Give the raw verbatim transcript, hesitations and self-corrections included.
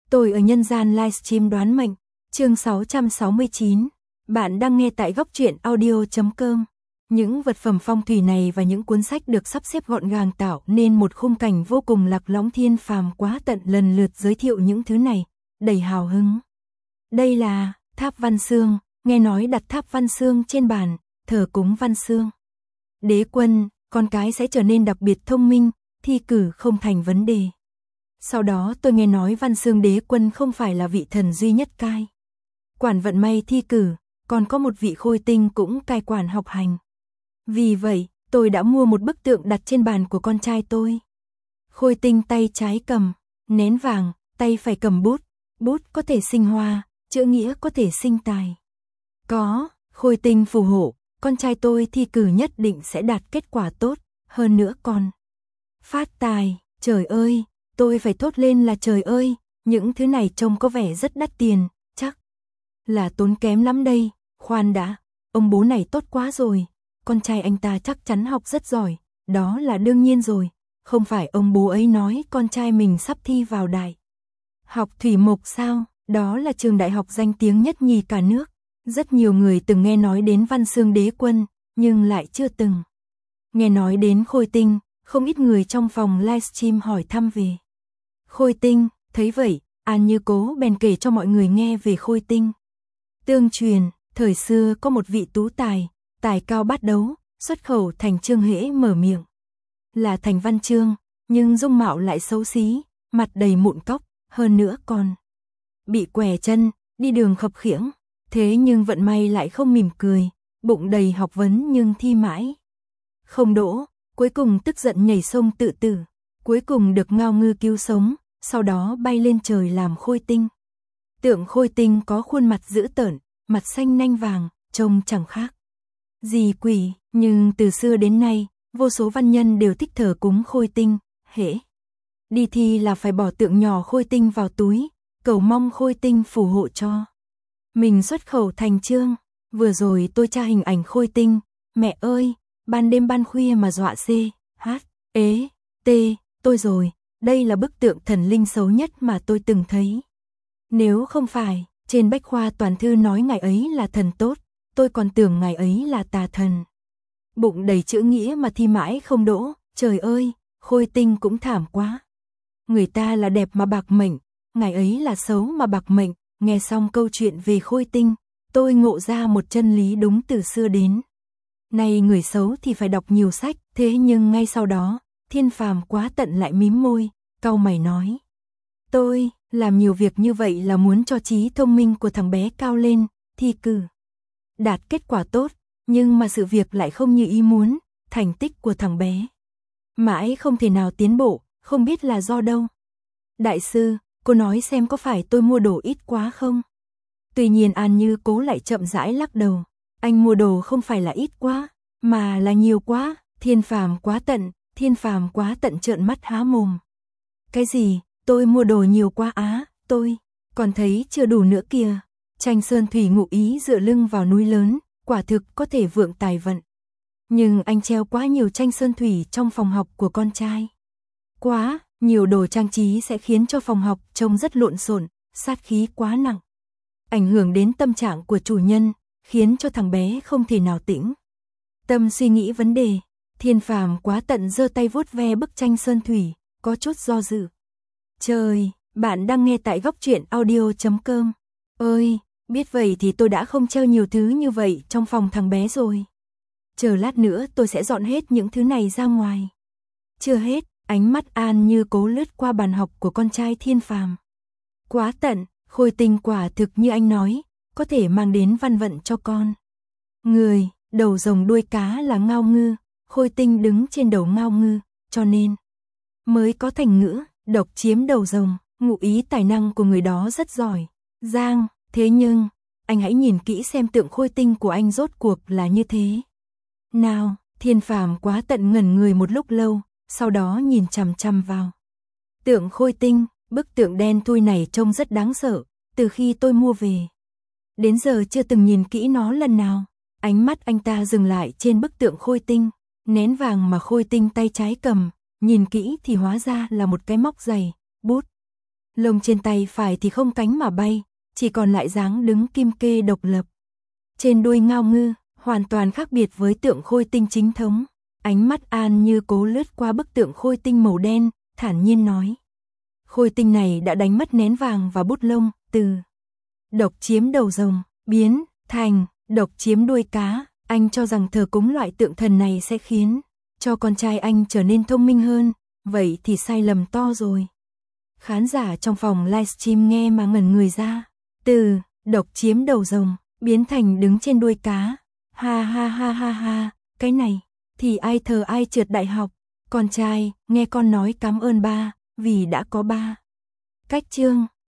Tôi ở nhân gian livestream đoán mệnh, chương sáu trăm sáu mươi chín. Bạn đang nghe tại góc truyện audio chấm com. Những vật phẩm phong thủy này và những cuốn sách được sắp xếp gọn gàng tạo nên một khung cảnh vô cùng lạc lõng thiên phàm quá tận, lần lượt giới thiệu những thứ này, đầy hào hứng. Đây là tháp Văn Xương, nghe nói đặt tháp Văn Xương trên bàn, thờ cúng Văn Xương. Đế quân, con cái sẽ trở nên đặc biệt thông minh, thi cử không thành vấn đề. Sau đó tôi nghe nói Văn Xương đế quân không phải là vị thần duy nhất cai quản vận may thi cử, còn có một vị khôi tinh cũng cai quản học hành. Vì vậy, tôi đã mua một bức tượng đặt trên bàn của con trai tôi. Khôi tinh tay trái cầm nén vàng, tay phải cầm bút, bút có thể sinh hoa, chữ nghĩa có thể sinh tài. Có khôi tinh phù hộ, con trai tôi thi cử nhất định sẽ đạt kết quả tốt, hơn nữa còn phát tài. Trời ơi, tôi phải thốt lên là trời ơi, những thứ này trông có vẻ rất đắt tiền, chắc là tốn kém lắm đây. Khoan đã, ông bố này tốt quá rồi, con trai anh ta chắc chắn học rất giỏi, đó là đương nhiên rồi, không phải ông bố ấy nói con trai mình sắp thi vào đại học Thủy Mộc sao? Đó là trường đại học danh tiếng nhất nhì cả nước. Rất nhiều người từng nghe nói đến Văn Xương đế quân, nhưng lại chưa từng nghe nói đến khôi tinh. Không ít người trong phòng livestream hỏi thăm về khôi tinh, thấy vậy, An Như Cố bèn kể cho mọi người nghe về khôi tinh. Tương truyền, thời xưa có một vị tú tài, tài cao bát đấu, xuất khẩu thành Trương, hễ mở miệng là thành Văn Chương, nhưng dung mạo lại xấu xí, mặt đầy mụn cóc, hơn nữa còn bị què chân, đi đường khập khiễng. Thế nhưng vận may lại không mỉm cười, bụng đầy học vấn nhưng thi mãi không đỗ. Cuối cùng tức giận nhảy sông tự tử, cuối cùng được Ngao Ngư cứu sống, sau đó bay lên trời làm khôi tinh. Tượng khôi tinh có khuôn mặt dữ tợn, mặt xanh nanh vàng, trông chẳng khác gì quỷ, nhưng từ xưa đến nay, vô số văn nhân đều thích thờ cúng khôi tinh, hễ đi thi là phải bỏ tượng nhỏ khôi tinh vào túi, cầu mong khôi tinh phù hộ cho mình xuất khẩu thành Chương. Vừa rồi tôi tra hình ảnh khôi tinh, mẹ ơi, ban đêm ban khuya mà dọa C, H, ế, T, tôi rồi, đây là bức tượng thần linh xấu nhất mà tôi từng thấy. Nếu không phải, trên bách khoa toàn thư nói ngài ấy là thần tốt, tôi còn tưởng ngài ấy là tà thần. Bụng đầy chữ nghĩa mà thi mãi không đỗ, trời ơi, khôi tinh cũng thảm quá. Người ta là đẹp mà bạc mệnh, ngài ấy là xấu mà bạc mệnh. Nghe xong câu chuyện về khôi tinh, tôi ngộ ra một chân lý đúng từ xưa đến nay, người xấu thì phải đọc nhiều sách. Thế nhưng ngay sau đó, thiên phàm quá tận lại mím môi, cau mày nói: tôi làm nhiều việc như vậy là muốn cho trí thông minh của thằng bé cao lên, thi cử đạt kết quả tốt, nhưng mà sự việc lại không như ý muốn, thành tích của thằng bé mãi không thể nào tiến bộ, không biết là do đâu. Đại sư, cô nói xem có phải tôi mua đồ ít quá không? Tuy nhiên An Như Cố lại chậm rãi lắc đầu, anh mua đồ không phải là ít quá, mà là nhiều quá. Thiên phàm quá tận, thiên phàm quá tận trợn mắt há mồm. Cái gì, tôi mua đồ nhiều quá á, tôi còn thấy chưa đủ nữa kìa. Tranh sơn thủy ngụ ý dựa lưng vào núi lớn, quả thực có thể vượng tài vận. Nhưng anh treo quá nhiều tranh sơn thủy trong phòng học của con trai. Quá nhiều đồ trang trí sẽ khiến cho phòng học trông rất lộn xộn, sát khí quá nặng, ảnh hưởng đến tâm trạng của chủ nhân, khiến cho thằng bé không thể nào tĩnh tâm suy nghĩ vấn đề. Thiên phàm quá tận giơ tay vuốt ve bức tranh sơn thủy, có chút do dự. Trời, bạn đang nghe tại góc truyện audio chấm com. Ơi, biết vậy thì tôi đã không treo nhiều thứ như vậy trong phòng thằng bé rồi. Chờ lát nữa tôi sẽ dọn hết những thứ này ra ngoài. Chưa hết, ánh mắt An Như Cố lướt qua bàn học của con trai thiên phàm quá tận. Khôi tinh quả thực như anh nói, có thể mang đến văn vận cho con người. Đầu rồng đuôi cá là Ngao Ngư, khôi tinh đứng trên đầu Ngao Ngư, cho nên mới có thành ngữ độc chiếm đầu rồng, ngụ ý tài năng của người đó rất giỏi giang. Thế nhưng, anh hãy nhìn kỹ xem tượng khôi tinh của anh rốt cuộc là như thế nào. Thiên phàm quá tận ngẩn người một lúc lâu, sau đó nhìn chằm chằm vào tượng khôi tinh. Bức tượng đen thui này trông rất đáng sợ, từ khi tôi mua về đến giờ chưa từng nhìn kỹ nó lần nào. Ánh mắt anh ta dừng lại trên bức tượng khôi tinh, nén vàng mà khôi tinh tay trái cầm, nhìn kỹ thì hóa ra là một cái móc giày, bút Lông trên tay phải thì không cánh mà bay, chỉ còn lại dáng đứng kim kê độc lập. Trên đuôi ngao ngư, hoàn toàn khác biệt với tượng khôi tinh chính thống. Ánh mắt An Như cố lướt qua bức tượng khôi tinh màu đen, thản nhiên nói. Khôi tinh này đã đánh mất nén vàng và bút lông, từ độc chiếm đầu rồng, biến thành độc chiếm đuôi cá. Anh cho rằng thờ cúng loại tượng thần này sẽ khiến cho con trai anh trở nên thông minh hơn, vậy thì sai lầm to rồi. Khán giả trong phòng livestream nghe mà ngẩn người ra. Từ độc chiếm đầu rồng, biến thành đứng trên đuôi cá. Ha ha ha ha ha, cái này thì ai thờ ai trượt đại học. Con trai, nghe con nói cảm ơn ba, vì đã có ba. Cách chương